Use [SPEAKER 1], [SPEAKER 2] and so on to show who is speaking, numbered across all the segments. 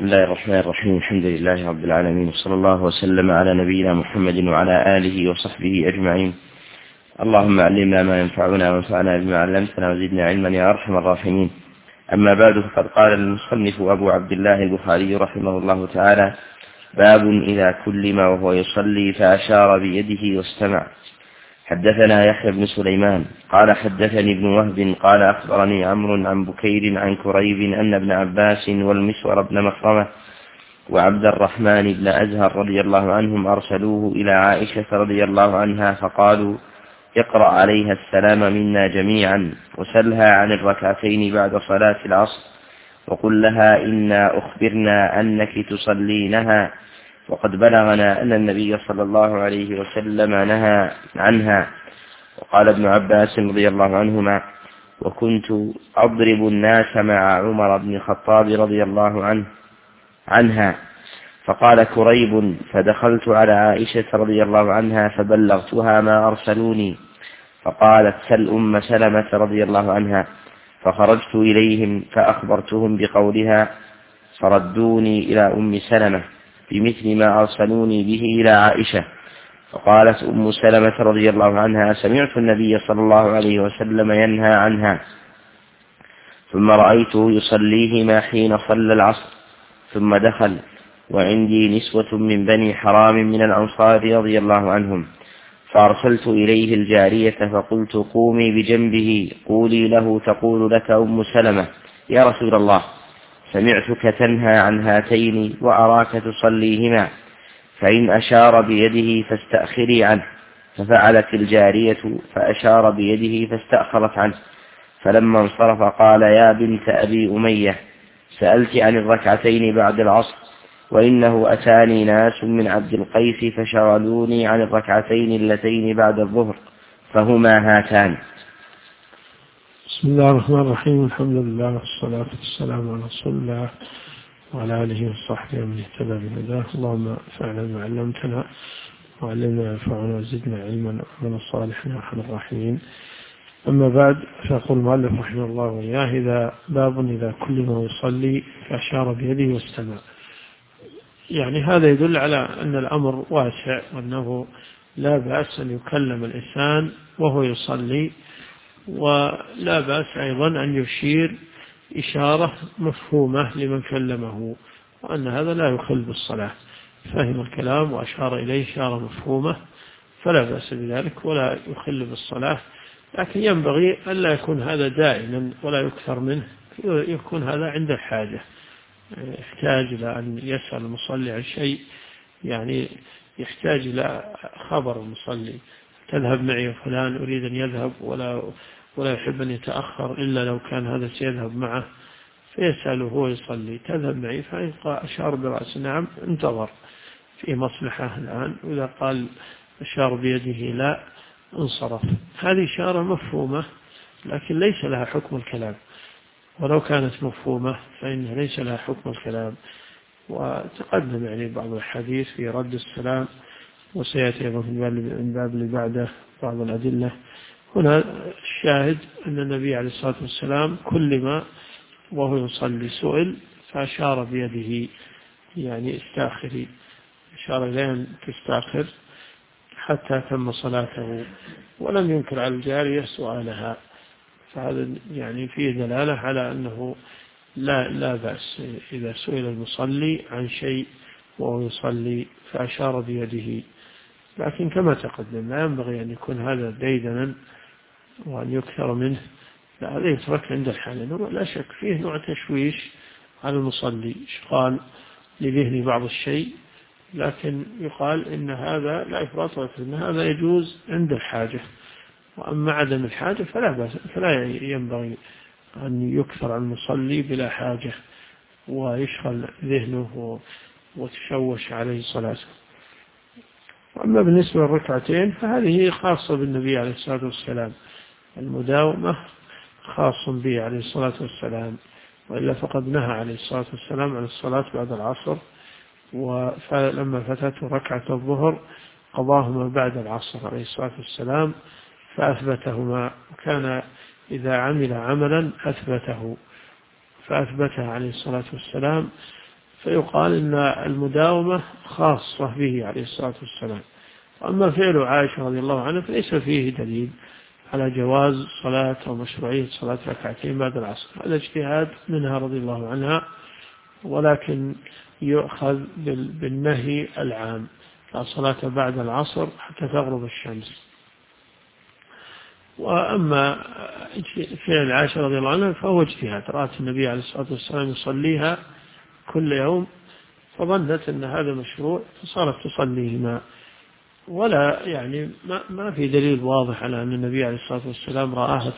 [SPEAKER 1] الله الرحمن الرحيم. الحمد لله رب العالمين، وصلى الله وسلم على نبينا محمد وعلى آله وصحبه أجمعين. اللهم علمنا ما ينفعنا وانفعنا بما علمتنا وزدنا علما يا أرحم الراحمين. أما بعد، فقد قال المصنف أبو عبد الله البخاري رحمه الله تعالى: باب إذا كلم وهو يصلي فأشار بيده واستمع. حدثنا يحيى بن سليمان قال حدثني ابن وهب قال أخبرني عمرو عن بكير عن كريب أن ابن عباس والمسور بن مخرمة وعبد الرحمن بن أزهر رضي الله عنهم أرسلوه إلى عائشة رضي الله عنها فقالوا: اقرأ عليها السلام منا جميعا، وسلها عن الركعتين بعد صلاة العصر، وقل لها إنا أخبرنا أنك تصلينها، وقد بلغنا أن النبي صلى الله عليه وسلم نهى عنها. وقال ابن عباس رضي الله عنهما: وكنت أضرب الناس مع عمر بن الخطاب رضي الله عنها. فقال كريب: فدخلت على عائشة رضي الله عنها فبلغتها ما أرسلوني، فقالت: سل أم سلمة رضي الله عنها. فخرجت إليهم فأخبرتهم بقولها، فردوني إلى أم سلمة بمثل ما أرسلوني به إلى عائشة. فقالت أم سلمة رضي الله عنها: سمعت النبي صلى الله عليه وسلم ينهى عنها، ثم رأيته يصليهما حين صلى العصر، ثم دخل وعندي نسوة من بني حرام من الأنصار رضي الله عنهم، فأرسلت إليه الجارية فقلت: قومي بجنبه قولي له تقول لك أم سلمة: يا رسول الله، سمعتك تنهى عن هاتين وأراك تصليهما، فإن أشار بيده فاستأخري عنه. ففعلت الجارية فأشار بيده فاستأخرت عنه. فلما انصرف قال: يا بنت أبي أمية، سألت عن الركعتين بعد العصر، وإنه أتاني ناس من عبد القيس فشغلوني عن الركعتين اللتين بعد الظهر، فهما هاتان.
[SPEAKER 2] بسم الله الرحمن الرحيم. الحمد لله والصلاة والسلام على رسول الله وعلى آله وصحبه ومن اهتدى بهداه. اللهم انفعنا بما علمتنا وعلمنا ينفعنا وزدنا علما وعملا صالحا يا أرحم الراحمين. أما بعد، فيقول المؤلف رحمه الله وإياه: باب إذا كلم يصلي فأشار بيده واستمع. يعني هذا يدل على أن الأمر واسع، وأنه لا بأس أن يكلم الإنسان وهو يصلي، ولا بأس أيضا أن يشير إشارة مفهومة لمن كلمه، وأن هذا لا يخل بالصلاة. فهم الكلام وأشار إليه إشارة مفهومة فلا بأس بذلك ولا يخل بالصلاة، لكن ينبغي أن لا يكون هذا دائما ولا يكثر منه، يكون هذا عند الحاجة. يحتاج إلى أن يسأل المصلي عن شيء، يعني يحتاج إلى خبر المصلي: تذهب معي فلان، أريد أن يذهب ولا يحب أن يتأخر إلا لو كان هذا سيذهب معه، فيسأله هو يصلي: تذهب معي؟ فإن أشار برأسه نعم، انتظر في مصلحة الآن، وإذا قال أشار بيده لا، انصرف. هذه إشارة مفهومة لكن ليس لها حكم الكلام، ولو كانت مفهومة فإنها ليس لها حكم الكلام. وتقدم يعني بعض الحديث في رد السلام، وسيأتي أيضا في الباب اللي بعده بعض الأدلة. هنا الشاهد أن النبي عليه الصلاة والسلام كلما وهو يصلي سئل فأشار بيده، يعني استاخري، أشار إليه أن تستاخر حتى تم صلاته، ولم ينكر على الجارية سؤالها. فهذا يعني فيه دلالة على أنه لا بأس إذا سئل المصلي عن شيء وهو يصلي فأشار بيده، لكن كما تقدم لا ينبغي أن يكون هذا ديدنا وأن يكثر منه، لا، هذا يترك عند الحال. لا شك فيه نوع تشويش على المصلي، إشغال لذهن بعض الشيء، لكن يقال إن هذا لا إفراط ولا تفريط، إن هذا يجوز عند الحاجة. وأما عدم الحاجة فلا بأس، فلا ينبغي أن يكثر عن المصلي بلا حاجة ويشغل ذهنه وتشوش عليه صلاته. وأما بالنسبة للركعتين فهذه خاصة بالنبي عليه الصلاة والسلام، المداومة خاص به عليه الصلاة والسلام، وإلا فقد نهى عليه الصلاة والسلام عن الصلاة بعد العصر، ولما فتته ركعة الظهر قضاهما بعد العصر عليه الصلاة والسلام فأثبتهما، وكان إذا عمل عملا أثبته، فأثبتها عليه الصلاة والسلام فيقال إن المداومة خاصة به عليه الصلاة والسلام. وأما فعل عائشة رضي الله عنها فليس فيه دليل على جواز صلاة أو مشروعية صلاة ركعتين بعد العصر، هذا اجتهاد منها رضي الله عنها، ولكن يؤخذ بالنهي العام: لا صلاة بعد العصر حتى تغرب الشمس. وأما فعل عائشة رضي الله عنها فهو اجتهاد، رأت النبي عليه الصلاة والسلام يصليها كل يوم فظنت أن هذا مشروع فصارت تصليهما، ولا يعني ما في دليل واضح على أن النبي عليه الصلاة والسلام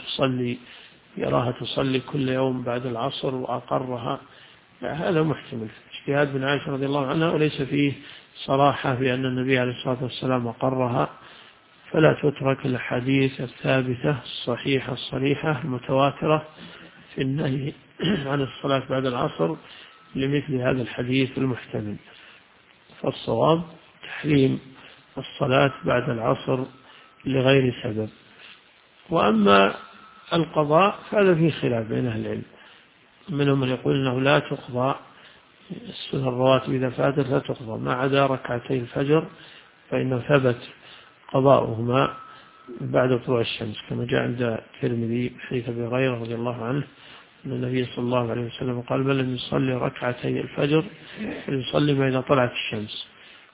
[SPEAKER 2] يراها تصلي كل يوم بعد العصر وأقرها، هذا محتمل اجتهاد من عائشة رضي الله عنها، وليس فيه صراحة بأن النبي عليه الصلاة والسلام أقرها، فلا تترك الحديث الثابتة الصحيحة الصريحة المتواترة في النهي عن الصلاة بعد العصر لمثل هذا الحديث المحتمل. فالصواب تحريم الصلاة بعد العصر لغير سبب. وأما القضاء فهذا فيه خلاف بين أهل العلم، منهم من يقول أنه لا تقضى، السنة الرواتب إذا فاتت لا تقضى ما عدا ركعتي الفجر، فإنه ثبت قضاؤهما بعد طلوع الشمس، كما جاء عند الترمذي حديث أبي هريرة رضي الله عنه أن النبي صلى الله عليه وسلم قال: من لم يصلي ركعتي الفجر فليصلي ما إذا طلعت الشمس.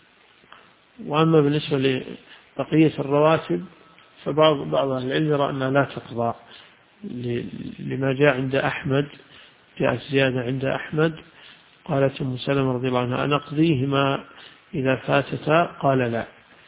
[SPEAKER 2] وأما بالنسبة لبقية الرواتب فبعض أهل العلم يرى أنها لا تقضى، لما جاء عند أحمد، جاءت زيادة عند أحمد، قالت أم سلمة رضي الله عنها: أنا أقضيهما إذا فاتتا؟ قال: لا.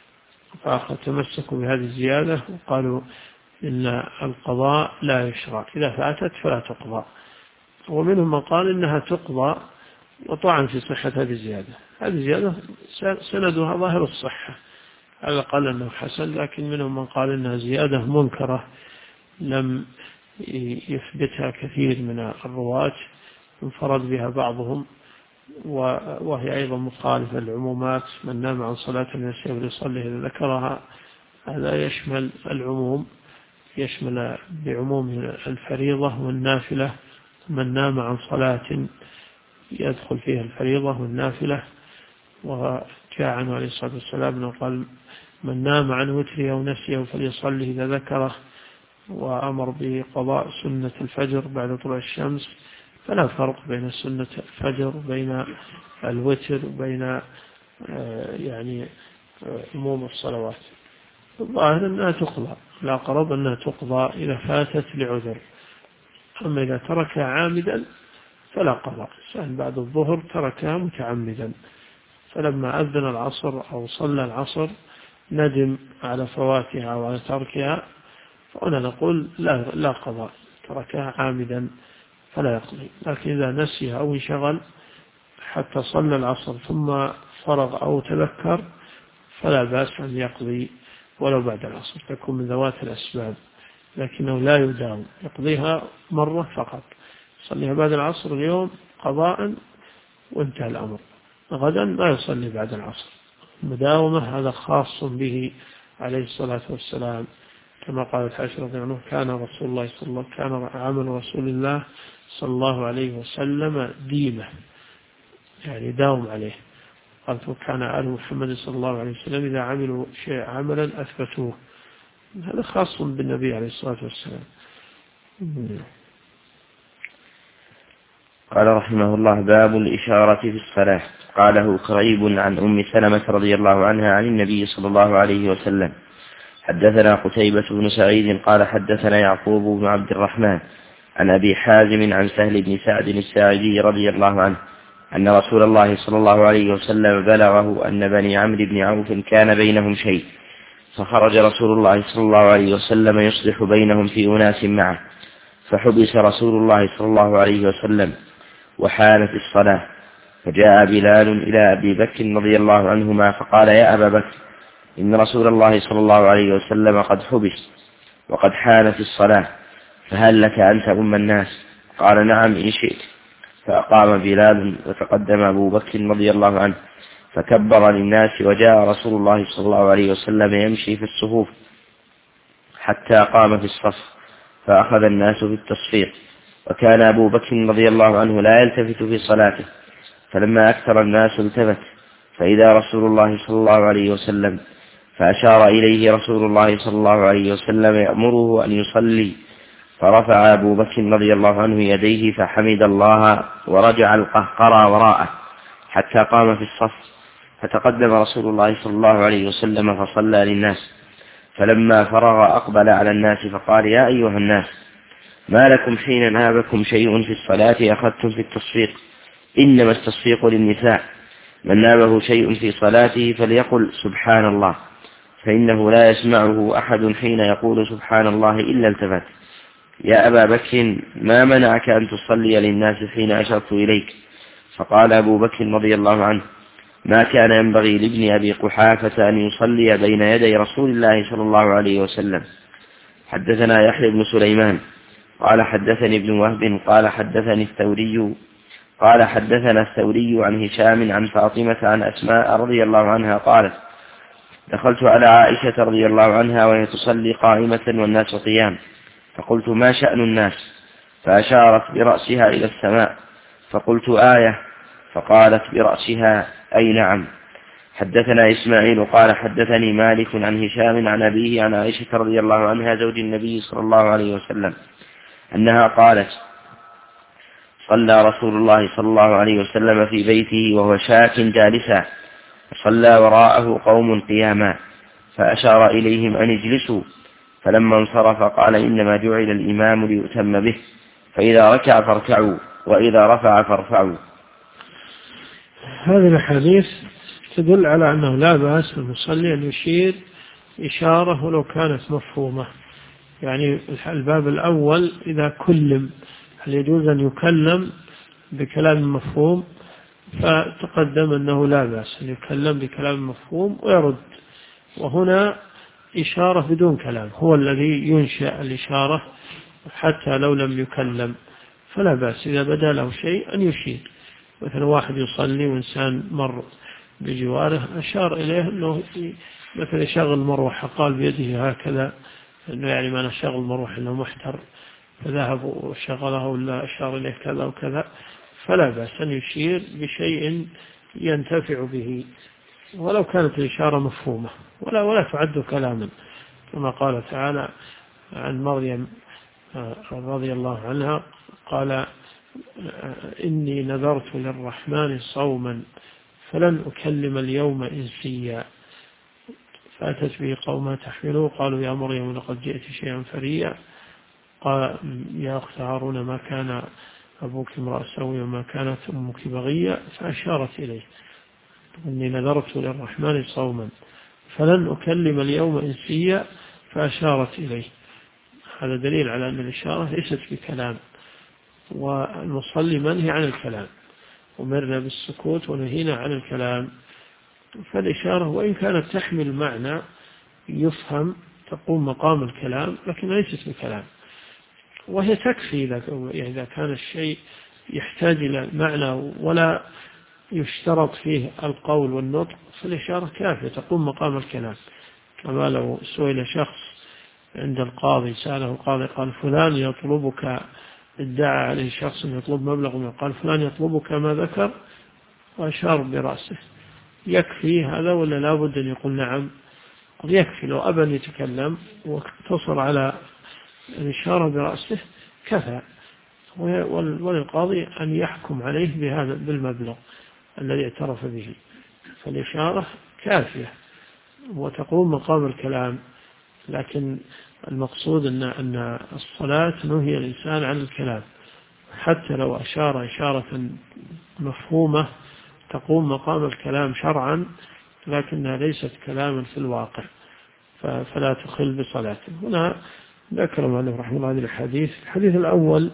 [SPEAKER 2] فتمسكوا بهذه الزيادة وقالوا إن القضاء لا يشرع، إذا فاتت فلا تقضى. ومنهم من قال إنها تقضى وطعن في صحة هذه الزيادة. هذه الزيادة سندها ظاهر الصحة، على الأقل أنه حسن، لكن منهم من قال إنها زيادة منكرة لم يثبتها كثير من الرواة، انفرد بها بعضهم، وهي أيضا مخالفة للعمومات: من نام عن صلاة النساء فليصلي إذا ذكرها. هذا يشمل العموم، يشمل بعموم الفريضة والنافلة. من نام عن صلاة يدخل فيها الفريضة والنافلة. وجاء عنه عليه الصلاة والسلام أنه قال: من نام عن وتره أو نسيه فليصلي إذا ذكره، وأمر بقضاء سنة الفجر بعد طلوع الشمس. فلا فرق بين سنة الفجر وبين الوتر وبين يعني عموم الصلوات. الظاهر أنها تقضى، لا قرب أنها تقضى إذا فاتت لعذر. أما إذا تركها عامدا فلا قضاء. سأل بعد الظهر تركها متعمدا، فلما أذن العصر أو صلى العصر ندم على فواتها وعلى تركها، فهنا نقول لا قضاء، تركها عامدا فلا يقضي. لكن إذا نسيها أو انشغل حتى صلى العصر ثم فرغ أو تذكر فلا بأس أن يقضي ولو بعد العصر، تكون من ذوات الأسباب، لكنه لا يداوم، يقضيها مرة فقط، يصليها بعد العصر اليوم قضاء وانتهى الأمر. غدا لا يصلي بعد العصر. المداومة هذا خاص به عليه الصلاة والسلام، كما قالت عائشة رضي الله عنها: كان عمل رسول الله صلى الله عليه وسلم ديمة، يعني داوم عليه. قالت: وكان آل محمد صلى الله عليه وسلم إذا عملوا شيء عملا أثبتوه. هذا خاص بالنبي عليه الصلاة والسلام.
[SPEAKER 1] قال رحمه الله: باب الإشارة في الصلاة. قاله قريب عن أم سلمة رضي الله عنها عن النبي صلى الله عليه وسلم. حدثنا قتيبة بن سعيد قال حدثنا يعقوب بن عبد الرحمن عن أبي حازم عن سهل بن سعد الساعدي رضي الله عنه أن رسول الله صلى الله عليه وسلم بلغه أن بني عمرو بن عوف كان بينهم شيء، فخرج رسول الله صلى الله عليه وسلم يصلح بينهم في أناس معه، فحبس رسول الله صلى الله عليه وسلم وحانت الصلاة، فجاء بلال إلى أبي بكر رضي الله عنهما فقال: يا أبا بكر، إن رسول الله صلى الله عليه وسلم قد حبس وقد حانت الصلاة، فهل لك أن تؤم الناس؟ قال: نعم إن شئت. فأقام بلال وتقدم أبو بكر رضي الله عنه فكبر للناس، وجاء رسول الله صلى الله عليه وسلم يمشي في الصفوف حتى قام في الصف، فأخذ الناس بالتصفيق، وكان أبو بكر رضي الله عنه لا يلتفت في صلاته، فلما أكثر الناس التفت فإذا رسول الله صلى الله عليه وسلم، فأشار إليه رسول الله صلى الله عليه وسلم يأمره أن يصلي، فرفع أبو بكر رضي الله عنه يديه فحمد الله ورجع القهقرى وراءه حتى قام في الصف، فتقدم رسول الله صلى الله عليه وسلم فصلى للناس، فلما فرغ أقبل على الناس فقال: يا أيها الناس، ما لكم حين نابكم شيء في الصلاة أخذتم في التصفيق؟ إنما التصفيق للنساء، من نابه شيء في صلاته فليقل سبحان الله، فإنه لا يسمعه أحد حين يقول سبحان الله إلا التفت. يا أبا بكر، ما منعك أن تصلي للناس حين أشرت إليك؟ فقال أبو بكر رضي الله عنه: ما كان ينبغي لابن أبي قحافة أن يصلي بين يدي رسول الله صلى الله عليه وسلم. حدثنا يحيى بن سليمان قال حدثني ابن وهب قال حدثنا الثوري عن هشام عن فاطمة عن أسماء رضي الله عنها قالت: دخلت على عائشة رضي الله عنها وهي تصلي قائمة والناس قيام، فقلت: ما شأن الناس؟ فأشارت برأسها إلى السماء، فقلت: آية. فقالت برأسها: أي نعم. حدثنا إسماعيل قال حدثني مالك عن هشام عن أبيه عن عائشة رضي الله عنها زوج النبي صلى الله عليه وسلم أنها قالت: صلى رسول الله صلى الله عليه وسلم في بيته وهو شاك جالسا، فصلى وراءه قوم قياما، فأشار إليهم أن اجلسوا، فلما انصرف قال: إنما جعل الإمام ليؤتم به، فإذا ركع فاركعوا وإذا رفع فارفعوا.
[SPEAKER 2] هذه الحديث تدل على أنه لا بأس المصلي أن يشير إشارة ولو كانت مفهومة. يعني الباب الأول إذا كلم هل يجوز أن يكلم بكلام مفهوم؟ فتقدم أنه لا بأس أن يكلم بكلام مفهوم ويرد، وهنا إشارة بدون كلام، هو الذي ينشأ الإشارة حتى لو لم يكلم، فلا بأس إذا بدا له شيء أن يشير. مثلا واحد يصلي وإنسان مر بجواره أشار إليه أنه مثلا شغل مروحة، قال بيده هكذا، أنه يعني ما نشغل مروحة أنه محتر، فذهب وشغله ولا أشار إليه كذا وكذا، فلا بأس أن يشير بشيء ينتفع به ولو كانت الإشارة مفهومة، ولا تعد كلاما، كما قال تعالى عن مريم رضي الله عنها: قال: إني نذرت للرحمن صوما فلن أكلم اليوم إنسيا، فأتت به قومها تحمله قالوا: يا مريم لقد جئت شيئا فريا، قال: يا أخت هارون ما كان أبوك امرأ سوي وما كانت أمك بغيا، فأشارت إليه: إني نذرت للرحمن صوما فلن أكلم اليوم إنسيا، فأشارت إليه. هذا دليل على أن الإشارة ليست بكلام، والمصلي منهي عن الكلام، أمرنا بالسكوت ونهينا عن الكلام. فالإشارة وإن كانت تحمل معنى يفهم تقوم مقام الكلام، لكن ليست بكلام، وهي تكفي إذا كان الشيء يحتاج إلى معنى ولا يشترط فيه القول والنطق، فالإشارة كافية تقوم مقام الكلام. كما لو سئل شخص عند القاضي، سأله القاضي قال: فلان يطلبك، ادعى عليه شخص يطلب مبلغ منه، قال: فلان يطلبك ما ذكر، وأشار برأسه، يكفي هذا ولا لا بد أن يقول نعم؟ قد يكفي لو أبى أن يتكلم واقتصر على الإشارة برأسه كفى، وللقاضي أن يحكم عليه بهذا بالمبلغ الذي اعترف به. فالإشارة كافية وتقوم مقام الكلام، لكن المقصود أن الصلاة نهي الإنسان عن الكلام، حتى لو أشار إشارة مفهومة تقوم مقام الكلام شرعا، لكنها ليست كلاما في الواقع، فلا تخل بصلاته. هنا ذكر مالك رحمه الله هذه الحديث الأول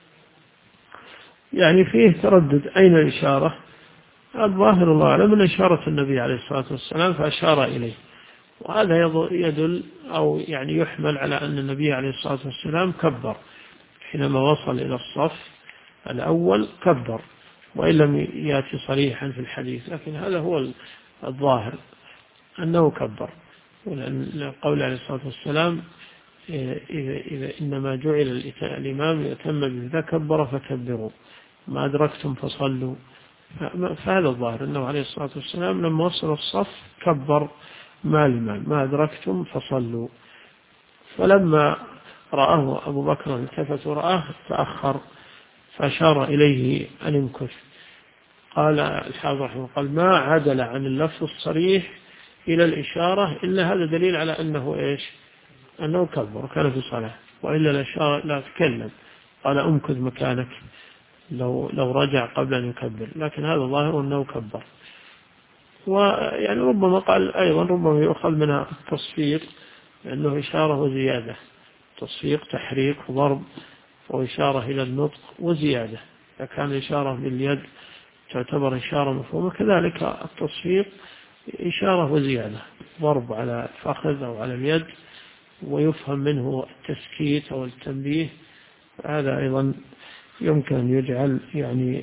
[SPEAKER 2] يعني فيه تردد أين الإشارة. الظاهر الله أعلم من إشارة النبي عليه الصلاة والسلام فأشار إليه، وهذا يدل أو يعني يحمل على أن النبي عليه الصلاة والسلام كبر حينما وصل إلى الصف الأول، كبر، وإن لم يأتي صريحا في الحديث، لكن هذا هو الظاهر أنه كبر. قول عليه الصلاة والسلام: إذا إنما جعل الإمام يتم به، كبر فكبروا، ما أدركتم فصلوا. فهذا الظاهر أنه عليه الصلاة والسلام لما وصل الصف كبر مع الإمام، ما أدركتم فصلوا. فلما رآه أبو بكر التفت ورآه تأخر فأشار إليه أن يمكث. قال الحافظ رحمه الله قال ما عدل عن اللفظ الصريح إلى الإشارة إلا هذا دليل على أنه إيش؟ أنه كبر وكان في صلاة، وإلا الإشارة لا تكلم قال أمكث مكانك لو رجع قبل أن يكبر، لكن هذا ظاهر أنه كبر. ويعني ربما قال أيضا ربما يؤخذ منها التصفيق لأنه إشارة وزيادة، تصفيق تحريك ضرب وإشارة إلى النطق وزيادة. إذا كان إشارة باليد تعتبر إشارة مفهومة، كذلك التصفيق إشارة وزيادة، ضرب على الفخذ أو على اليد ويفهم منه التسكيت أو التنبيه، هذا أيضا يمكن أن يجعل يعني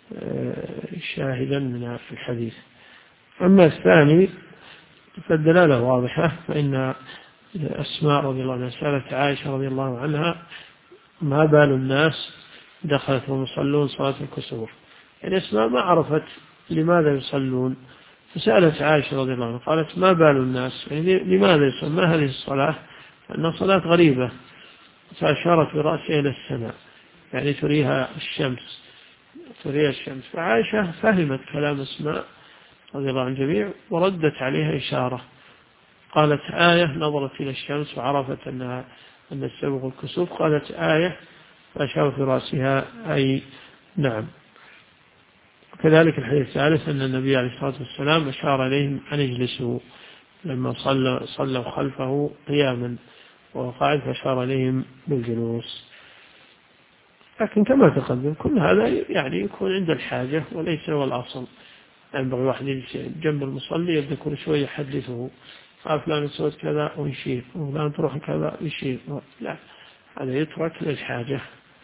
[SPEAKER 2] شاهدا من في الحديث. أما الثاني فالدلالة واضحة، فإن أسماء رضي الله عنها سألت عائشة رضي الله عنها ما بال الناس دخلت وهم يصلون صلاة الكسوف، يعني أسماء ما عرفت لماذا يصلون، فسألت عائشة رضي الله عنها قالت ما بال الناس، يعني لماذا يصلون، ما هذه الصلاة، أنها صلاة غريبة. فأشارت برأسها إلى السماء يعني تريها الشمس. فعائشة فهمت كلام أسماء رضي الله عن الجميع وردت عليها إشارة، قالت آية، نظرت إلى الشمس وعرفت أن السبب الكسوف، قالت آية فأشار في رأسها أي نعم. كذلك الحديث الثالث أن النبي عليه الصلاة والسلام أشار إليهم أن يجلسوا لما صلوا خلفه قياما وقاعد، فأشار إليهم بالجلوس. لكن كما تقدم كل هذا يعني يكون عند الحاجة وليس هو الأصل. ينبغي واحد يجلس جنب المصلي يبدأ كل شوية يحدثه فلان سوت كذا ويشير وفلان تروح كذا ويشير، لا، هذا يترك للحاجة.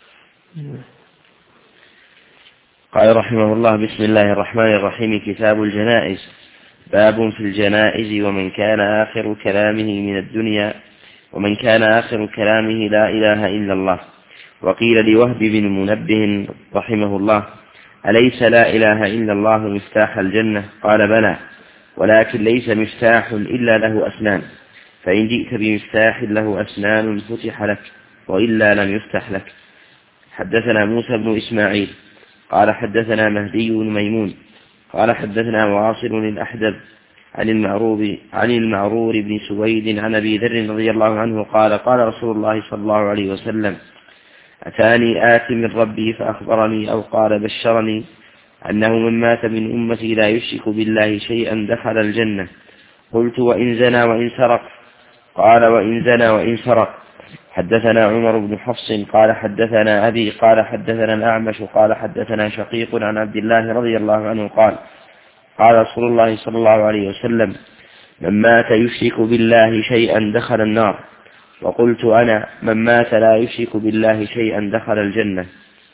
[SPEAKER 1] قال رحمه الله بسم الله الرحمن الرحيم. كتاب الجنائز. باب في الجنائز. ومن كان آخر كلامه من الدنيا ومن كان آخر كلامه لا إله إلا الله. وقيل لوهب بن منبه رحمه الله أليس لا إله إلا الله مفتاح الجنة؟ قال بلى، ولكن ليس مفتاح إلا له أسنان، فإن جئت بمفتاح له أسنان فتح لك، وإلا لم يفتح لك. حدثنا موسى بن إسماعيل قال حدثنا مهدي بن ميمون قال حدثنا واصل الأحدب عن المعرور بن سويد عن أبي ذر رضي الله عنه قال قال رسول الله صلى الله عليه وسلم أتاني آت من ربي فأخبرني أو قال بشرني أنه من مات من أمتي لا يشرك بالله شيئا دخل الجنة. قلت وإن زنى وإن سرق؟ قال وإن زنى وإن سرق. حدثنا عمر بن حفص قال حدثنا أبي قال حدثنا الأعمش قال حدثنا شقيق عن عبد الله رضي الله عنه قال قال رسول الله صلى الله عليه وسلم من مات يشرك بالله شيئا دخل النار. وقلت أنا من مات لا يشرك بالله شيئا دخل الجنة.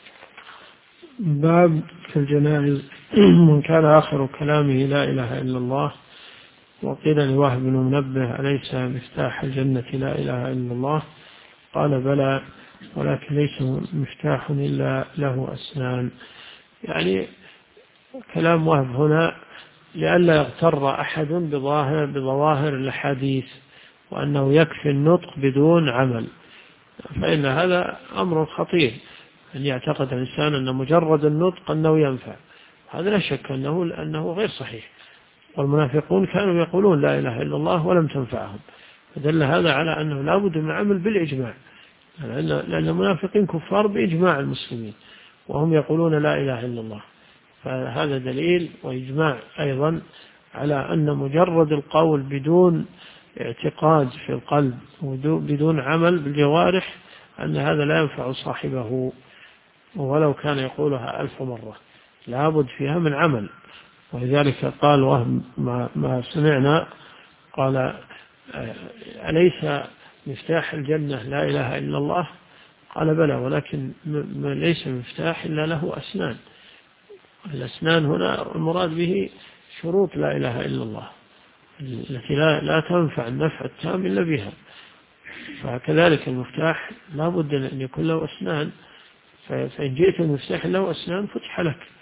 [SPEAKER 2] باب في الجنائز. من كان آخر كلامه لا إله إلا الله. وقيل لوهب بن منبه أليس مفتاح الجنة لا إله إلا الله؟ قال بلى، ولكن ليس مفتاح إلا له أسنان. يعني كلام وهب هنا لئلا يغتر أحد بظواهر الحديث وأنه يكفي النطق بدون عمل، فإن هذا أمر خطير أن يعتقد الإنسان أن مجرد النطق أنه ينفع، هذا لا شك أنه غير صحيح. والمنافقون كانوا يقولون لا إله إلا الله ولم تنفعهم، فدل هذا على أنه لا بد من عمل بالإجماع، لأن المنافقين كفار بإجماع المسلمين وهم يقولون لا إله إلا الله. فهذا دليل وإجماع أيضا على أن مجرد القول بدون اعتقاد في القلب وبدون عمل بالجوارح أن هذا لا ينفع صاحبه ولو كان يقولها 1000 مرة، لابد فيها من عمل. ولذلك قال وهم ما سمعنا قال أليس مفتاح الجنة لا إله إلا الله؟ قال بلى، ولكن ليس مفتاح إلا له أسنان. الأسنان هنا المراد به شروط لا إله إلا الله التي لا تنفع النفع التام إلا بها. فكذلك المفتاح لا بد أن يكون له أسنان، فإن جئت المفتاح له أسنان فتح لك،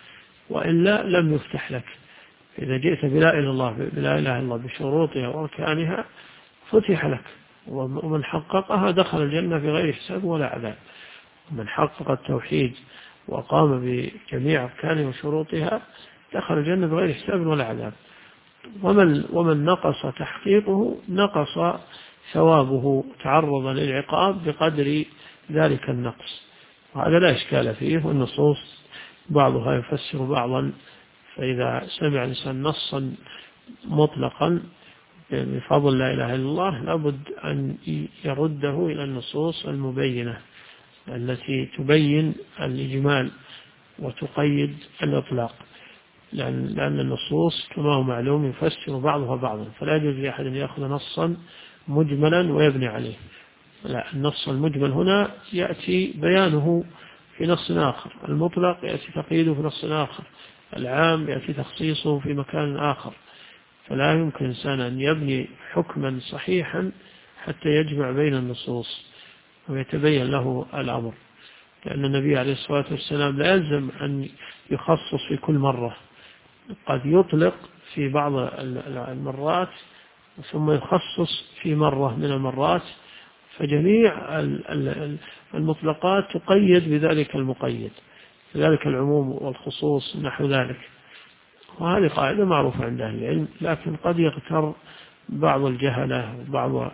[SPEAKER 2] وإلا لم يفتح لك. إذا جئت بلا إله إلا الله بشروطها وأركانها فتح لك، ومن حققها دخل الجنة بغير حساب ولا عذاب. من حقق التوحيد وقام بجميع أركانه وشروطها دخل الجنة بغير حساب ولا عذاب. ومن نقص تحقيقه نقص ثوابه، تعرض للعقاب بقدر ذلك النقص. وهذا لا إشكال فيه، والنصوص بعضها يفسر بعضا. فإذا سمع الإنسان نصا مطلقا بفضل لا إله إلا الله لابد أن يرده إلى النصوص المبينة التي تبين الإجمال وتقيد الإطلاق، لأن النصوص كما هو معلوم يفسر بعضها بعضا، فلا يجوز لأحد أن يأخذ نصا مجملا ويبني عليه. لا، النص المجمل هنا يأتي بيانه في نص آخر، المطلق يأتي تقييده في نص آخر، العام يأتي تخصيصه في مكان آخر. فلا يمكن إنسان أن يبني حكما صحيحا حتى يجمع بين النصوص ويتبين له الأمر، لأن النبي عليه الصلاة والسلام لا يلزم أن يخصص في كل مرة، قد يطلق في بعض المرات ثم يخصص في مرة من المرات، فجميع المطلقات تقيد بذلك المقيد، ذلك العموم والخصوص نحو ذلك. وهذه قاعدة معروفة عند أهل العلم، لكن قد يغتر بعض الجهلة وبعض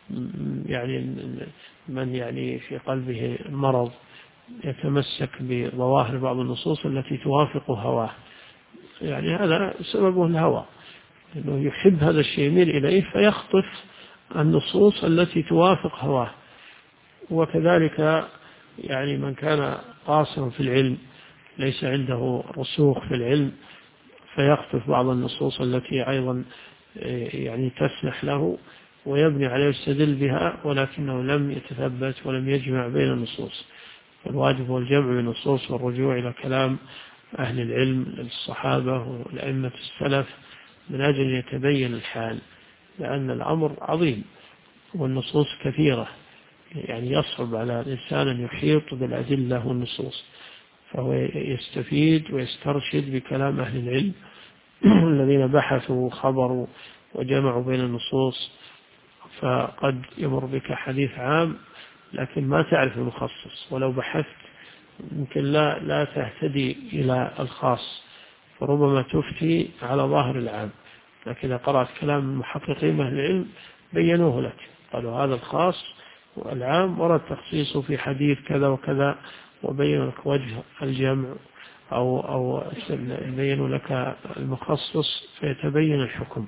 [SPEAKER 2] من في قلبه مرض يتمسك بظواهر بعض النصوص التي توافق هواه، هذا سببه الهوى، أنه يحب هذا الشيء يميل إليه فيخطف النصوص التي توافق هواه. وكذلك من كان قاصرا في العلم ليس عنده رسوخ في العلم فيخطف بعض النصوص التي أيضا تسمح له ويبني عليه يستدل بها، ولكنه لم يتثبت ولم يجمع بين النصوص. الواجب هو الجمع بين النصوص والرجوع إلى كلام أهل العلم الصحابة والأئمة السلف من أجل يتبين الحال، لأن الأمر عظيم والنصوص كثيرة، يصعب على الإنسان أن يحيط بالأدلة والنصوص، فهو يستفيد ويسترشد بكلام أهل العلم الذين بحثوا وخبروا وجمعوا بين النصوص. فقد يمر بك حديث عام لكن ما تعرف المخصص، ولو بحثت يمكن لا تهتدي إلى الخاص، فربما تفتي على ظاهر العام. لكن إذا قرأت كلام المحققين أهل العلم بينوه لك، قالوا هذا الخاص والعام ورد تخصيصه في حديث كذا وكذا، وبينوا لك وجه الجمع أو بينوا لك المخصص فيتبين الحكم.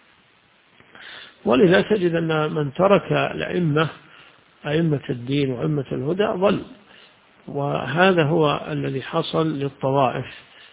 [SPEAKER 2] ولذا تجد أن من ترك أئمة الدين وأئمة الهدى ضل، وهذا هو الذي حصل للطوائف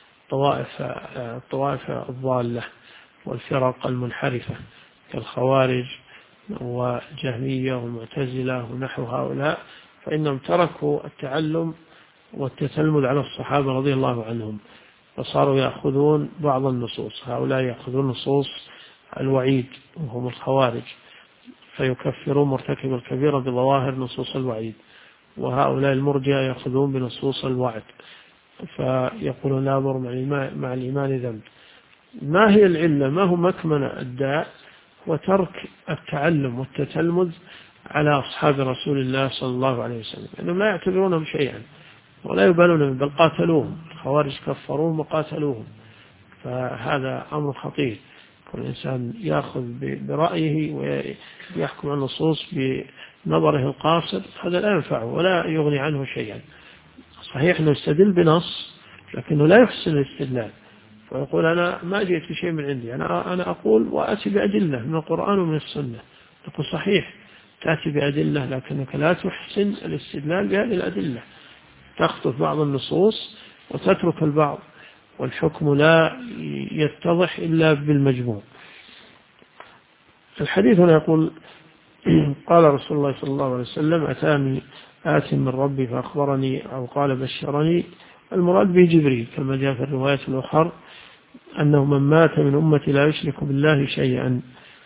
[SPEAKER 2] الضالة والفرق المنحرفة كالخوارج وجهمية ومعتزلة ونحو هؤلاء، فإنهم تركوا التعلم والتتلمذ على الصحابة رضي الله عنهم، فصاروا يأخذون بعض النصوص. هؤلاء يأخذون نصوص الوعيد وهم الخوارج فيكفرون مرتكب الكبيرة بظواهر نصوص الوعيد، وهؤلاء المرجئة يأخذون بنصوص الوعد فيقولون لا ضر مع الإيمان ذنب. ما هي العلة؟ ما هو مكمن الداء؟ وترك التعلم والتتلمذ على أصحاب رسول الله صلى الله عليه وسلم، أنهم لا يعتبرونهم شيئا ولا يبالون، بل قاتلوهم، الخوارج كفروهم وقاتلوهم. فهذا أمر خطير، كل إنسان يأخذ برأيه ويحكم على النصوص بنظره القاصر، هذا لا ينفعه ولا يغني عنه شيئا. صحيح أنه يستدل بنص لكنه لا يحسن الاستدلال، ويقول أنا ما جئت بشيء من عندي، أنا أقول وأتي بأدلة من القرآن ومن السنة. تقول صحيح تأتي بأدلة لكنك لا تحسن الاستدلال بهذه الأدلة، تخطف بعض النصوص وتترك البعض، والحكم لا يتضح إلا بالمجموع. الحديث هنا يقول قال رسول الله صلى الله عليه وسلم أتاني آت من ربي فأخبرني أو قال بشرني، المراد به جبريل كما جاء في الرواية الأخرى أنه من مات من أمتي لا يشرك بالله شيئا.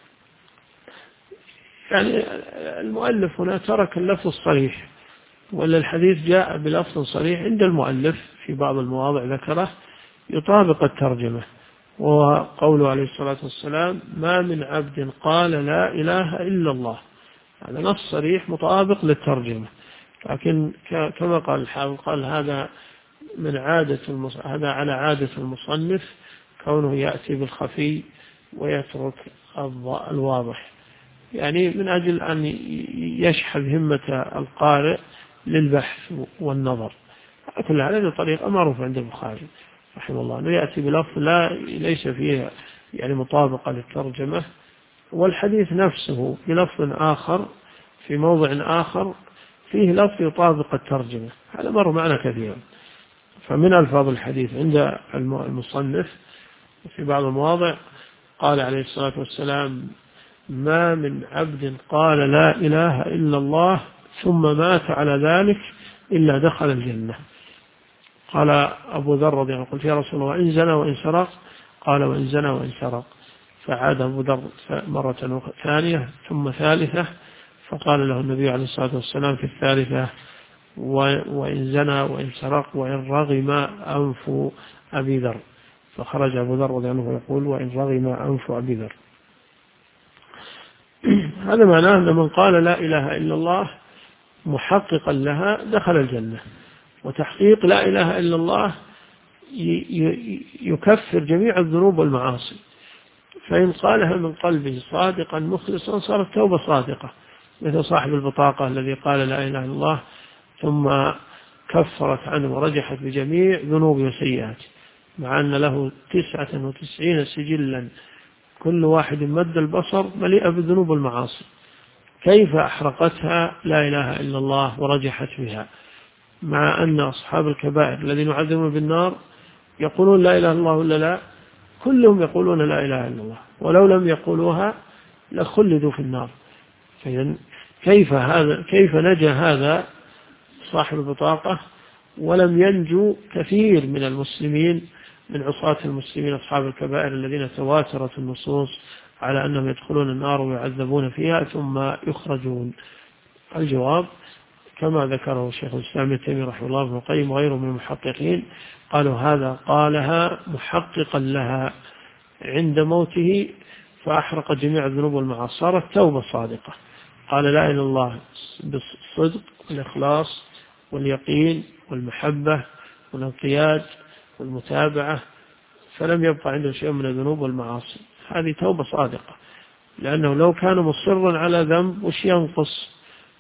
[SPEAKER 2] المؤلف هنا ترك اللفظ الصريح، ولا الحديث جاء بلفظ صريح عند المؤلف في بعض المواضع ذكره، يطابق الترجمة، وقوله عليه الصلاة والسلام ما من عبد قال لا إله إلا الله، هذا نص صريح مطابق للترجمة. لكن كما قال الحافظ قال هذا هذا على عادة المصنف، كونه يأتي بالخفي ويترك الواضح، يعني من أجل أن يشحذ همة القارئ للبحث والنظر. كل هذه طريقة معروفة عند البخاري رحمه الله، أنه يأتي بلفظ ليس فيه يعني مطابقة للترجمة، والحديث نفسه بلفظ آخر في موضع آخر فيه لفظ يطابق الترجمة. هذا مر معنا كثيرا. فمن ألفاظ الحديث عند المصنف في بعض المواضع قال عليه الصلاة والسلام ما من عبد قال لا إله إلا الله ثم مات على ذلك إلا دخل الجنة. قال أبو ذر رضي الله عنه قلت يا رسول الله إن زنى وإن سرق؟ قال وإن زنى وإن سرق. فعاد أبو ذر مرة ثانية ثم ثالثة، فقال له النبي عليه الصلاة والسلام في الثالثة وإن زنى وإن سرق وإن رغم أنف أبي ذر. فخرج أبو ذر رضي الله عنه ويقول وإن رغم أنف أبي ذر. هذا معناه أن من قال لا إله إلا الله محققا لها دخل الجنة. وتحقيق لا إله إلا الله يكفر جميع الذنوب والمعاصي، فإن قالها من قلبه صادقا مخلصا صارت توبة صادقة، مثل صاحب البطاقة الذي قال لا إله إلا الله ثم كفرت عنه ورجحت بجميع ذنوب وسيئات، مع أن له 99 سجلا كل واحد مد البصر مليئة بالذنوب والمعاصي، كيف أحرقتها لا إله إلا الله ورجحت بها، مع أن أصحاب الكبائر الذين يعذبون بالنار يقولون لا إله إلا الله ولا لا؟ كلهم يقولون لا إله إلا الله، ولو لم يقولوها لخلدوا في النار. كيف نجا هذا صاحب البطاقة ولم ينجو كثير من المسلمين من عصاة المسلمين أصحاب الكبائر الذين تواترت النصوص على أنهم يدخلون النار ويعذبون فيها ثم يخرجون؟ الجواب كما ذكره الشيخ الإسلام ابن تيمية رحمه الله ابن القيم وغيره من المحققين، قالوا هذا قالها محققا لها عند موته فأحرق جميع الذنوب والمعاصي، صارت توبة صادقة. قال لا إله إلا الله بالصدق والإخلاص واليقين والمحبة والانقياد والمتابعة، فلم يبقى عنده شيء من الذنوب والمعاصي، هذه توبة صادقة. لأنه لو كان مصرا على ذنب وش ينقص؟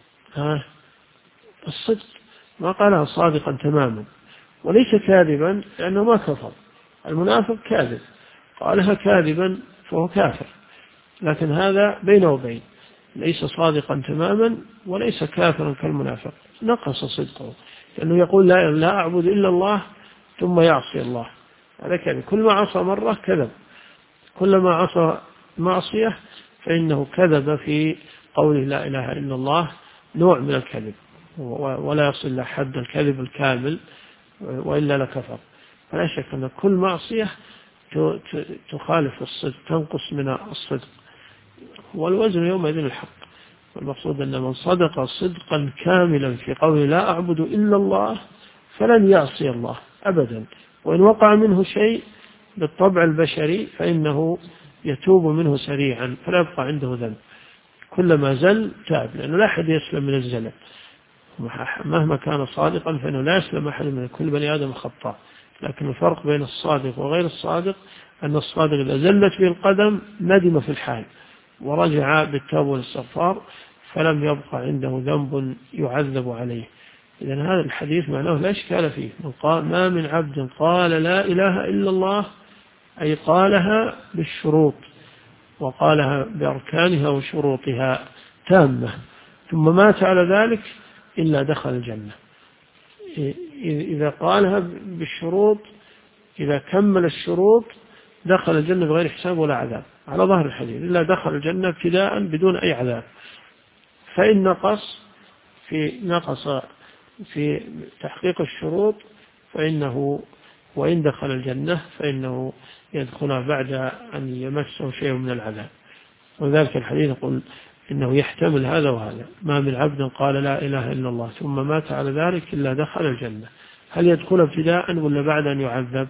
[SPEAKER 2] الصدق، ما قالها صادقا تماما، وليس كاذبا لأنه ما كفر. المنافق كاذب، قالها كاذبا فهو كافر، لكن هذا بين وبين، ليس صادقا تماما وليس كافرا كالمنافق، نقص صدقه، لأنه يقول لا أعبد إلا الله ثم يعصي الله، هذا كذب. كل ما عصى مرة كذب، كلما عصى معصية فإنه كذب في قوله لا إله إلا الله، نوع من الكذب، ولا يصل لحد الكذب الكامل وإلا لكفر. فلا شك أن كل معصية تخالف الصدق، تنقص من الصدق، والوزن يومئذ الحق. والمقصود أن من صدق صدقا كاملا في قوله لا أعبد إلا الله فلن يعصي الله أبدا، وإن وقع منه شيء بالطبع البشري فإنه يتوب منه سريعا فلا يبقى عنده ذنب، كلما زل تاب، لأنه لا أحد يسلم من الزلل مهما كان صادقا، فإنه لا يسلم أحد من كل بني آدم خطأ. لكن الفرق بين الصادق وغير الصادق أن الصادق إذا زلت به القدم ندم في الحال ورجع بالتوبة والاستغفار فلم يبقى عنده ذنب يعذب عليه. إذن هذا الحديث معناه لا إشكال فيه، ما من عبد قال لا إله إلا الله، أي قالها بالشروط وقالها بأركانها وشروطها تامة ثم مات على ذلك إلا دخل الجنة. إذا قالها بالشروط، إذا كمل الشروط دخل الجنة بغير حساب ولا عذاب على ظهر الحديث، إلا دخل الجنة ابتداء بدون أي عذاب. فإن نقص في تحقيق الشروط فإنه وإن دخل الجنة فإنه يدخلها بعد أن يمسه شيء من العذاب. وذلك الحديث يقول إنه يحتمل هذا وهذا، ما من عبد قال لا إله إلا الله ثم مات على ذلك إلا دخل الجنة. هل يدخل ابتداء ولا بعد أن يعذب؟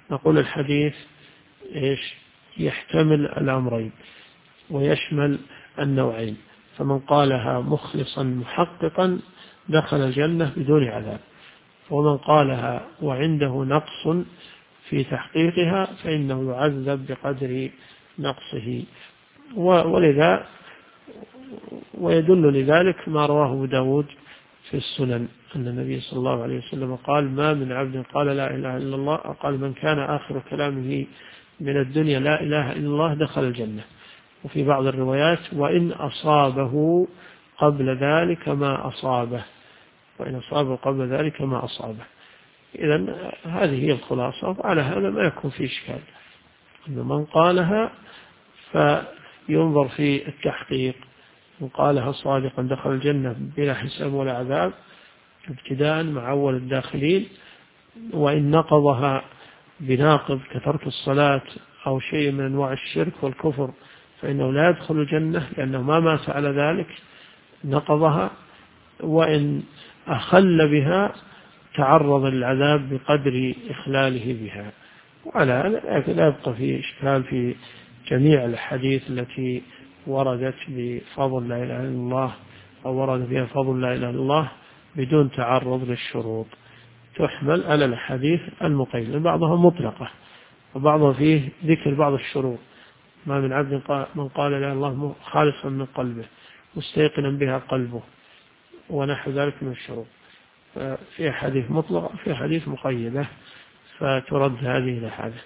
[SPEAKER 2] نقول الحديث إيش؟ يحتمل الأمرين ويشمل النوعين، فمن قالها مخلصا محققا دخل الجنة بدون عذاب، ومن قالها وعنده نقص في تحقيقها فإنه يعذب بقدر نقصه. ولذا ويدل لذلك ما رواه أبو داود في السنن أن النبي صلى الله عليه وسلم قال: ما من عبد قال لا إله إلا الله، قال: من كان آخر كلامه من الدنيا لا إله إلا الله دخل الجنة. وفي بعض الروايات: وإن أصابه قبل ذلك ما أصابه، وإن أصابه قبل ذلك ما أصابه. إذن هذه هي الخلاصة، وعلى هذا ما يكون في إشكال. أن من قالها فينظر في التحقيق، من قالها صادقا دخل الجنة بلا حساب ولا عذاب ابتداء مع أول الداخلين، وإن نقضها بناقض كترك الصلاة أو شيء من أنواع الشرك والكفر فإنه لا يدخل الجنة لأنه ما مات على ذلك نقضها، وإن أخل بها تعرض للعذاب بقدر إخلاله بها. وعلى هذا لا يبقى فيه إشكال في جميع الحديث التي وردت بفضل لا إله إلا الله أو ورد فيها فضل لا إله إلا الله بدون تعرض للشروط، تحمل على الحديث المقيد، بعضها مطلقة وبعضها فيه ذكر بعض الشروط: ما من عبد من قال لا إله إلا الله خالصا من قلبه مستيقنا بها قلبه، ونحو ذلك من الشروط. في حديث مطلق في حديث مقيدة، فترد هذه الأحاديث.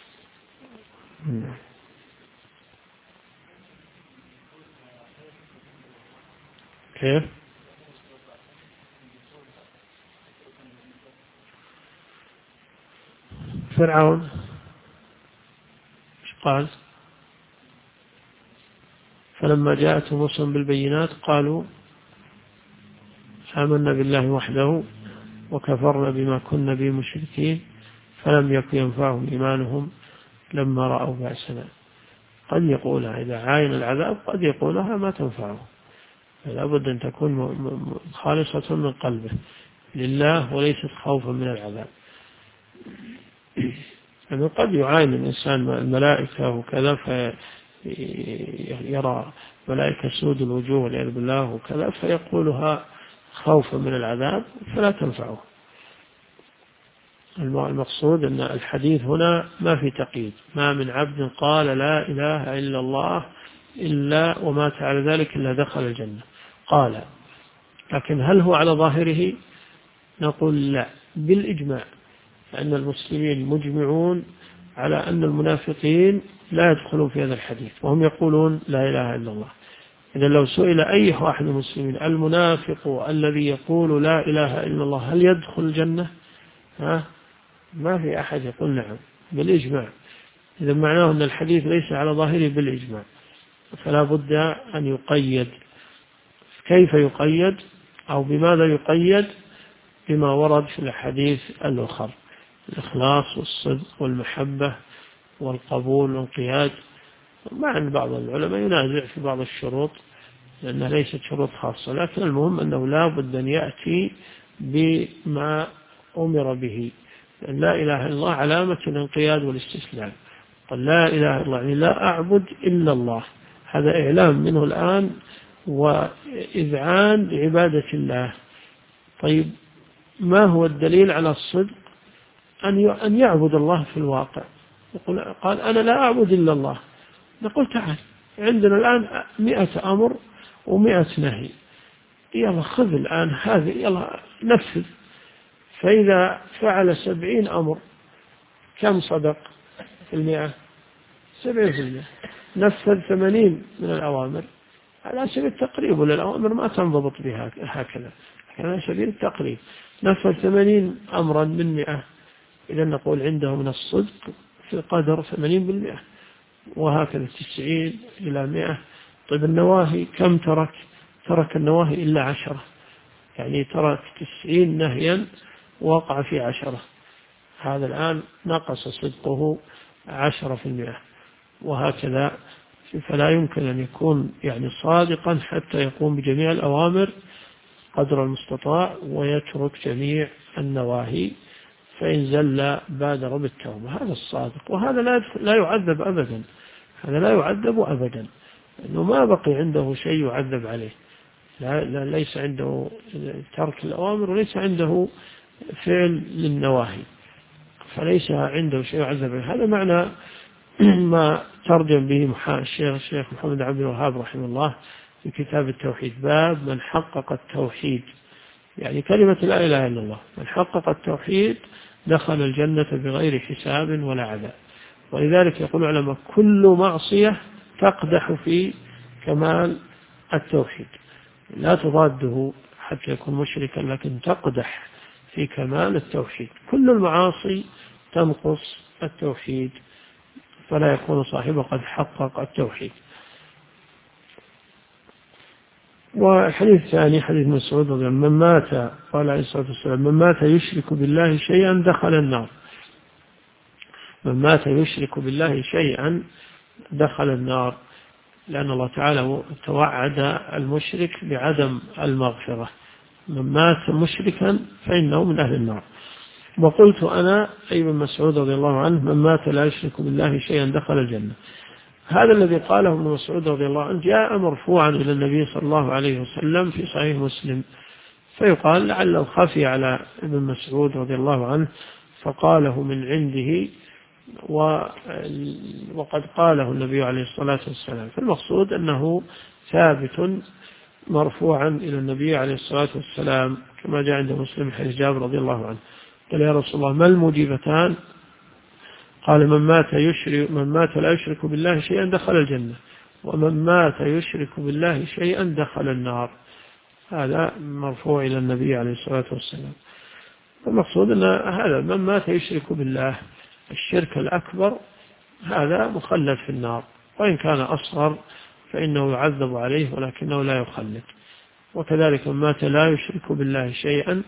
[SPEAKER 2] كيف؟ فرعون ايش قال؟ فلما جاءتهم رسل بالبينات قالوا آمنا بالله وحده وكفرنا بما كنا به مشركين فلم يكن ينفعهم إيمانهم لما رأوا بأسنا. قد يقولها إذا عاين العذاب، قد يقولها ما تنفعه، فلا بد أن تكون خالصة من قلبه لله وليست خوفا من العذاب. يعني قد يعاين الإنسان الملائكة وكذا فيرى ملائكة سود الوجوه والعياذ بالله وكذا فيقولها خوفا من العذاب فلا تنفعه. المقصود أن الحديث هنا ما في تقييد: ما من عبد قال لا إله إلا الله إلا ومات على ذلك إلا دخل الجنة. قال، لكن هل هو على ظاهره؟ نقول لا، بالإجماع، لأن المسلمين مجمعون على أن المنافقين لا يدخلون في هذا الحديث وهم يقولون لا إله إلا الله. إذا لو سئل أي واحد من المسلمين: المنافق الذي يقول لا إله إلا الله هل يدخل الجنة؟ ما في أحد يقول نعم بالإجماع. إذا معناه أن الحديث ليس على ظاهره بالإجماع، فلا بد أن يقيد. كيف يقيد أو بماذا يقيد؟ بما ورد في الحديث الآخر: الإخلاص والصدق والمحبة والقبول والانقياد. مع أن بعض العلماء ينازع في بعض الشروط لأنها ليست شروط خاصة، لكن المهم أنه لا بد أن يأتي بما أمر به. لا إله إلا الله علامة الانقياد والاستسلام. قال لا إله إلا الله يعني لا أعبد إلا الله، هذا إعلام منه الآن وإذعان لعبادة الله. طيب، ما هو الدليل على الصدق؟ أن يعبد الله في الواقع. قال أنا لا أعبد إلا الله. نقول تعال، عندنا الآن 100 أمر و100 نهي، يلا خذ الآن هذه، يلا نفذ. فإذا فعل 70 أمر كم صدق في 100؟ 70%. نفذ 80 من الأوامر على سبيل التقريب، ولا الأوامر ما تنضبط بها هكذا، على سبيل التقريب. نفذ 80 أمرا من 100، إذا نقول عنده من الصدق في قدر 80%، وهكذا 90 إلى 100. طيب النواهي كم ترك؟ ترك النواهي إلا 10، يعني ترك 90 نهيا وقع في 10. هذا الآن نقص صدقه 10%، وهكذا. فلا يمكن أن يكون يعني صادقا حتى يقوم بجميع الأوامر قدر المستطاع ويترك جميع النواهي، فإن زل بادر بالتوبة. هذا الصادق، وهذا لا يعذب أبدا، هذا لا يعذب أبدا، إنه ما بقي عنده شيء يعذب عليه، ليس عنده ترك الأوامر وليس عنده فعل للنواهي، فليس عنده شيء يعذب عليه. هذا معنى ما ترجم به الشيخ محمد عبد الوهاب رحمه الله في كتاب التوحيد، باب من حقق التوحيد، يعني كلمة لا إله إلا الله، من حقق التوحيد دخل الجنة بغير حساب ولا عذاب. ولذلك يقول العلماء كل معصية تقدح في كمال التوحيد، لا تضاده حتى يكون مشركا، لكن تقدح في كمال التوحيد. كل المعاصي تنقص التوحيد فلا يكون صاحبه قد حقق التوحيد. والحديث الثاني حديث مسعود رضي الله عنه، من مات، قال عليه الصلاة والسلام، من مات يشرك بالله شيئا دخل النار. من مات يشرك بالله شيئا دخل النار، لأن الله تعالى توعد المشرك بعدم المغفرة. من مات مشركا فإنه من أهل النار. وقلت أنا أي ابن مسعود رضي الله عنه، من مات لا يشرك بالله شيئا دخل الجنة. هذا الذي قاله ابن مسعود رضي الله عنه جاء مرفوعا إلى النبي صلى الله عليه وسلم في صحيح مسلم، فيقال لعله خفي على ابن مسعود رضي الله عنه فقاله من عنده، وقد قاله النبي عليه الصلاة والسلام. فالمقصود أنه ثابت مرفوعا إلى النبي عليه الصلاة والسلام، كما جاء عند مسلم حديث جابر رضي الله عنه، قال يا رسول الله ما الموجبتان؟ قال من مات لا يشرك بالله شيئا دخل الجنة، ومن مات يشرك بالله شيئا دخل النار. هذا مرفوع إلى النبي عليه الصلاة والسلام. المقصود أن هذا من مات يشرك بالله الشرك الأكبر هذا مخلد في النار، وإن كان أصغر فإنه يعذب عليه ولكنه لا يخلد. وكذلك من مات لا يشرك بالله شيئا،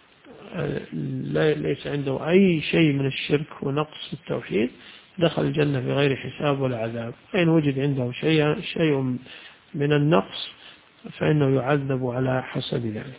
[SPEAKER 2] ليس عنده أي شيء من الشرك ونقص التوحيد، دخل الجنة بغير حساب ولا عذاب. فإن وجد عنده شيء من النقص فإنه يعذب على حسب ذلك.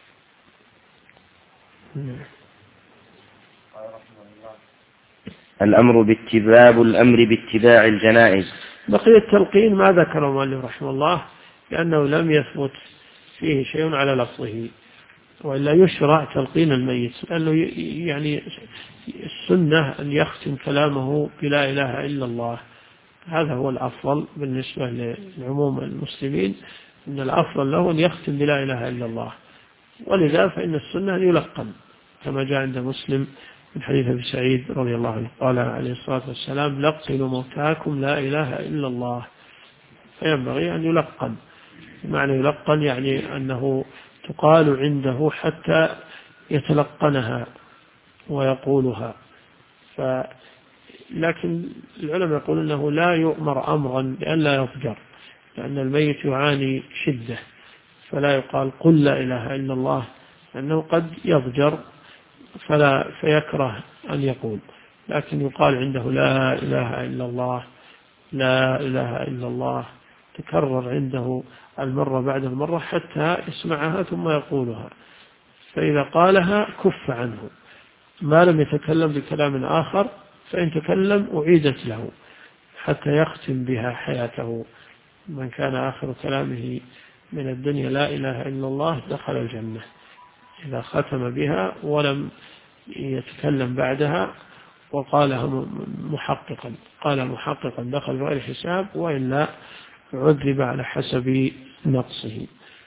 [SPEAKER 1] الأمر باتباع الجنائز.
[SPEAKER 2] بقي التلقين ما ذكره المؤلف رحمه الله، لأنه لم يثبت فيه شيء على لفظه، وإلا يشرع تلقين الميت، لأنه يعني السنة أن يختم كلامه بلا إله إلا الله، هذا هو الأفضل بالنسبة لعموم المسلمين، أن الأفضل له أن يختم بلا إله إلا الله. ولذا فإن السنة أن يلقن، كما جاء عند مسلم من حديث أبي سعيد رضي الله عنه قال عليه الصلاة والسلام لقنوا موتاكم لا إله إلا الله. فينبغي أن يلقن، بمعنى يلقن يعني أنه تقال عنده حتى يتلقنها ويقولها. لكن العلماء يقولون أنه لا يؤمر أمرا لئلا يضجر، لأن الميت يعاني شدة، فلا يقال قل لا إله إلا الله، لأنه قد يضجر فيكره أن يقول، لكن يقال عنده لا إله إلا الله، لا إله إلا الله، تكرر عنده المرة بعد المرة حتى يسمعها ثم يقولها. فإذا قالها كف عنه، ما لم يتكلم بكلام آخر، فإن تكلم أعيدت له حتى يختم بها حياته. من كان آخر كلامه من الدنيا لا إله إلا الله دخل الجنة، إذا ختم بها ولم يتكلم بعدها وقالها محققا، قال محققا دخل بغير حساب، وإلا عذب على حسب نقصه.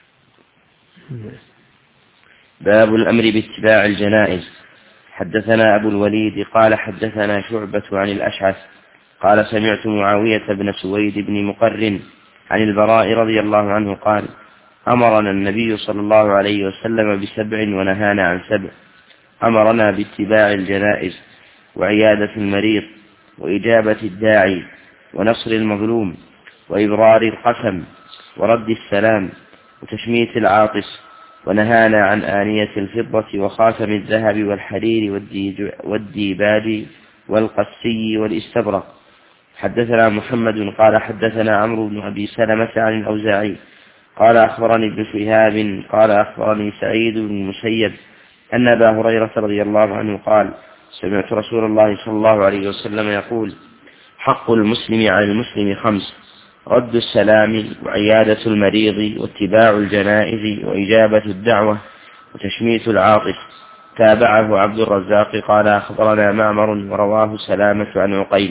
[SPEAKER 1] باب الأمر باتباع الجنائز. حدثنا أبو الوليد قال حدثنا شعبة عن الأشعث قال سمعت معاوية بن سويد بن مقرن عن البراء رضي الله عنه قال أمرنا النبي صلى الله عليه وسلم ب7 ونهانا عن 7. أمرنا باتباع الجنائز وعيادة المريض وإجابة الداعي ونصر المظلوم وإبرار القسم ورد السلام وتشميت العاطس، ونهانا عن آنية الفضة وخاتم الذهب والحرير والديباج والقسي والاستبرق. حدثنا محمد قال حدثنا عمرو بن أبي سلمة عن الأوزاعي قال أخبرني ابن شهاب قال أخبرني سعيد بن المسيب أن أبا هريرة رضي الله عنه قال سمعت رسول الله صلى الله عليه وسلم يقول: حق المسلم على المسلم 5: رد السلام، وعيادة المريض، واتباع الجنائز، وإجابة الدعوة، وتشميت العاطف. تابعه عبد الرزاق قال: أخبرنا معمر، ورواه سلامة عن عقيل.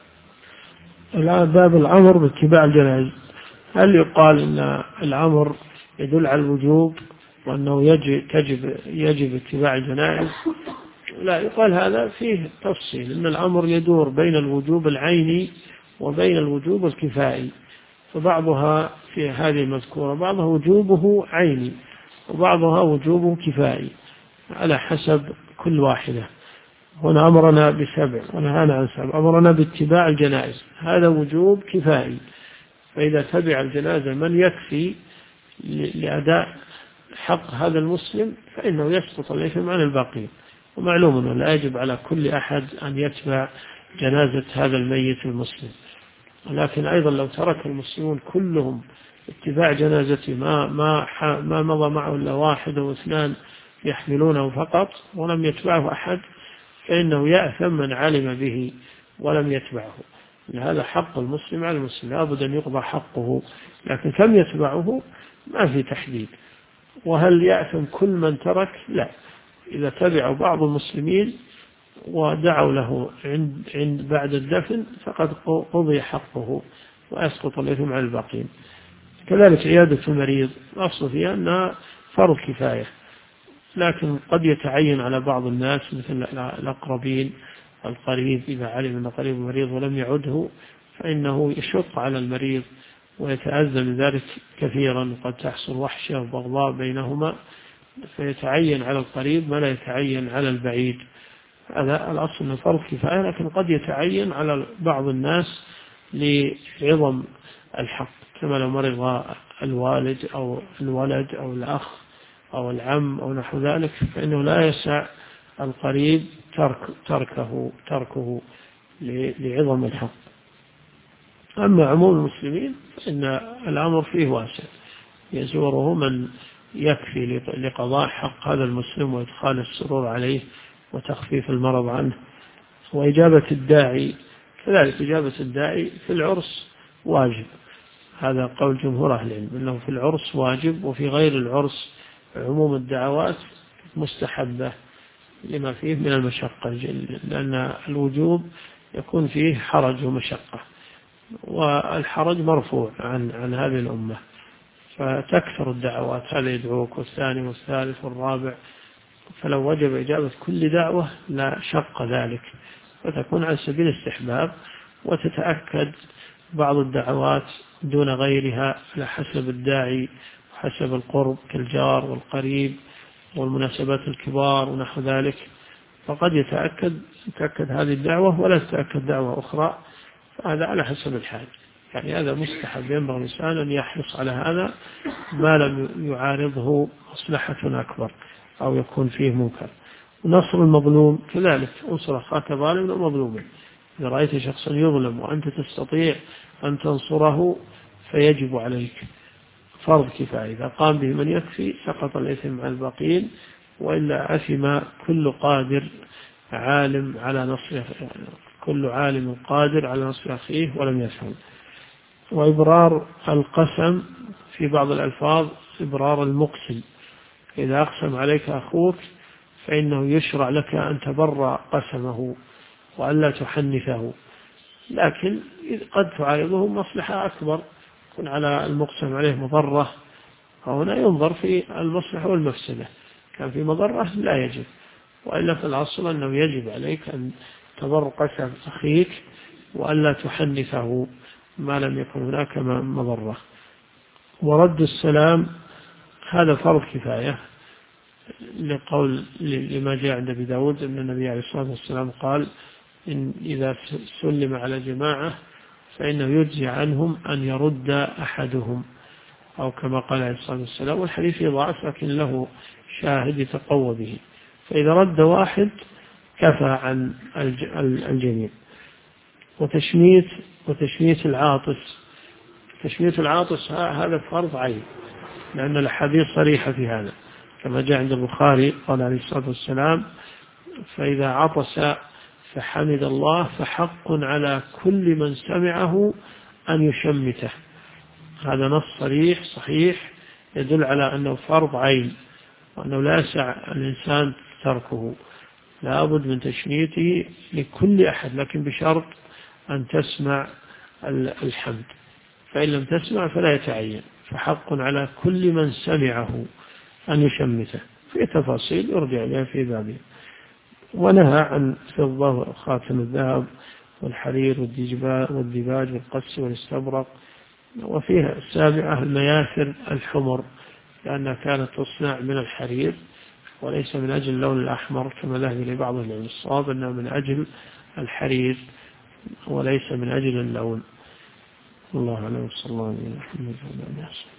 [SPEAKER 2] الآن باب الأمر باتباع الجنائز. هل يقال أن الأمر يدل على الوجوب وأنه يجب اتباع الجنائز؟ لا، يقال هذا فيه تفصيل، أن الأمر يدور بين الوجوب العيني وبين الوجوب الكفائي، فبعضها في هذه المذكورة بعضها وجوبه عيني وبعضها وجوبه كفائي على حسب كل واحدة. هنا أمرنا ب7 ونهانا عن 7. أمرنا باتباع الجنائز، هذا وجوب كفائي، فإذا تبع الجنازة من يكفي لأداء حق هذا المسلم فإنه يسقط الإثم عن الباقين. ومعلوم أنه لا يجب على كل أحد أن يتبع جنازة هذا الميت المسلم، ولكن أيضا لو ترك المسلمون كلهم اتباع جنازته ما مضى معه إلا 1 أو 2 يحملونه فقط ولم يتبعه أحد، فإنه يأثم من علم به ولم يتبعه. هذا حق المسلم على المسلم، لابد أن يقضى حقه، لكن كم يتبعه ما في تحديد. وهل يأثم كل من ترك؟ لا، إذا تبعوا بعض المسلمين ودعوا له عند بعد الدفن فقد قضي حقه ويسقط الإثم على الباقين. كذلك عيادة المريض الأصل فيها أنها فرض كفاية، لكن قد يتعين على بعض الناس مثل الأقربين، القريب إذا علم أن قريب مريض ولم يعده فإنه يشق على المريض ويتأذى من ذلك كثيرا، وقد تحصل وحشة وبغضاء بينهما، فيتعين على القريب ما لا يتعين على البعيد. هذا الأصل أنه فرض كفاية، لكن قد يتعين على بعض الناس لعظم الحق، كما لو مرض الوالد أو الولد أو الأخ أو العم أو نحو ذلك، فإنه لا يسع القريب تركه لعظم الحق. أما عموم المسلمين فإن الأمر فيه واسع، يزوره من يكفي لقضاء حق هذا المسلم وإدخال السرور عليه وتخفيف المرض عنه. وإجابة الداعي كذلك، إجابة الداعي في العرس واجب، هذا قول جمهور أهل العلم أنه في العرس واجب، وفي غير العرس عموم الدعوات مستحبة لما فيه من المشقة، لأن الوجوب يكون فيه حرج ومشقة، والحرج مرفوع عن هذه الأمة، فتكثر الدعوات، هذا يدعوك والثاني والثالث والرابع، فلو وجب إجابة كل دعوة لا شق ذلك، فتكون على سبيل الاستحباب، وتتأكد بعض الدعوات دون غيرها على حسب الداعي وحسب القرب كالجار والقريب والمناسبات الكبار ونحو ذلك، فقد تتأكد هذه الدعوة ولا تتأكد دعوة أخرى، فهذا على حسب الحال. يعني هذا مستحب، ينبغي الإنسان أن يحرص على هذا ما لم يعارضه مصلحة أكبر أو يكون فيه منكر. ونصر المظلوم كذلك، انصر أخاك ظالما ومظلوما، إذا رأيت شخصا يظلم وأنت تستطيع أن تنصره فيجب عليك، فرض كفاية، إذا قام به من يكفي سقط الإثم عن الباقين، وإلا أثم كل عالم على نصر، كل عالم قادر على نصر أخيه ولم يفهم. وإبرار القسم في بعض الألفاظ إبرار المقسم، إذا أقسم عليك أخوك فإنه يشرع لك أن تبر قسمه وألا تحنثه، لكن قد تعارضه مصلحة أكبر يكون على المقسم عليه مضرة، فهنا ينظر في المصلحة والمفسدة، كان في مضرة لا يجب، وإلا في الأصل أنه يجب عليك أن تبر قسم أخيك وألا تحنثه ما لم يكن هناك مضرة. ورد السلام هذا فرض كفاية، لما جاء عند أبي داود أن النبي عليه الصلاة والسلام قال إن إذا سلم على جماعة فإنه يجزي عنهم أن يرد أحدهم، أو كما قال عليه الصلاة والسلام، والحديث ضعف لكن له شاهد يتقوى به، فإذا رد واحد كفى عن الجميع. وتشميت العاطس، تشميت العاطس هذا فرض عين، لأن الحديث صريحة في هذا، كما جاء عند البخاري قال عليه الصلاة والسلام فإذا عطس فحمد الله فحق على كل من سمعه أن يشمته. هذا نص صريح صحيح يدل على أنه فرض عين، وأنه لا يسع الإنسان تركه، لا بد من تشميته لكل أحد، لكن بشرط أن تسمع الحمد، فإن لم تسمع فلا يتعين، فحق على كل من سمعه أن يشمته. في تفاصيل يرجع إليها في بابه. ونهى عن فضة وخاتم الذهب والحرير والديباج والقس والاستبرق. وفيها السابعة المياثر الحمر، لأنها كانت تصنع من الحرير وليس من أجل اللون الأحمر كما ذهب إليه بعض العلماء، الصواب أنها من أجل الحرير وليس من أجل اللون. الله أعلم. صلى الله عليه وسلم.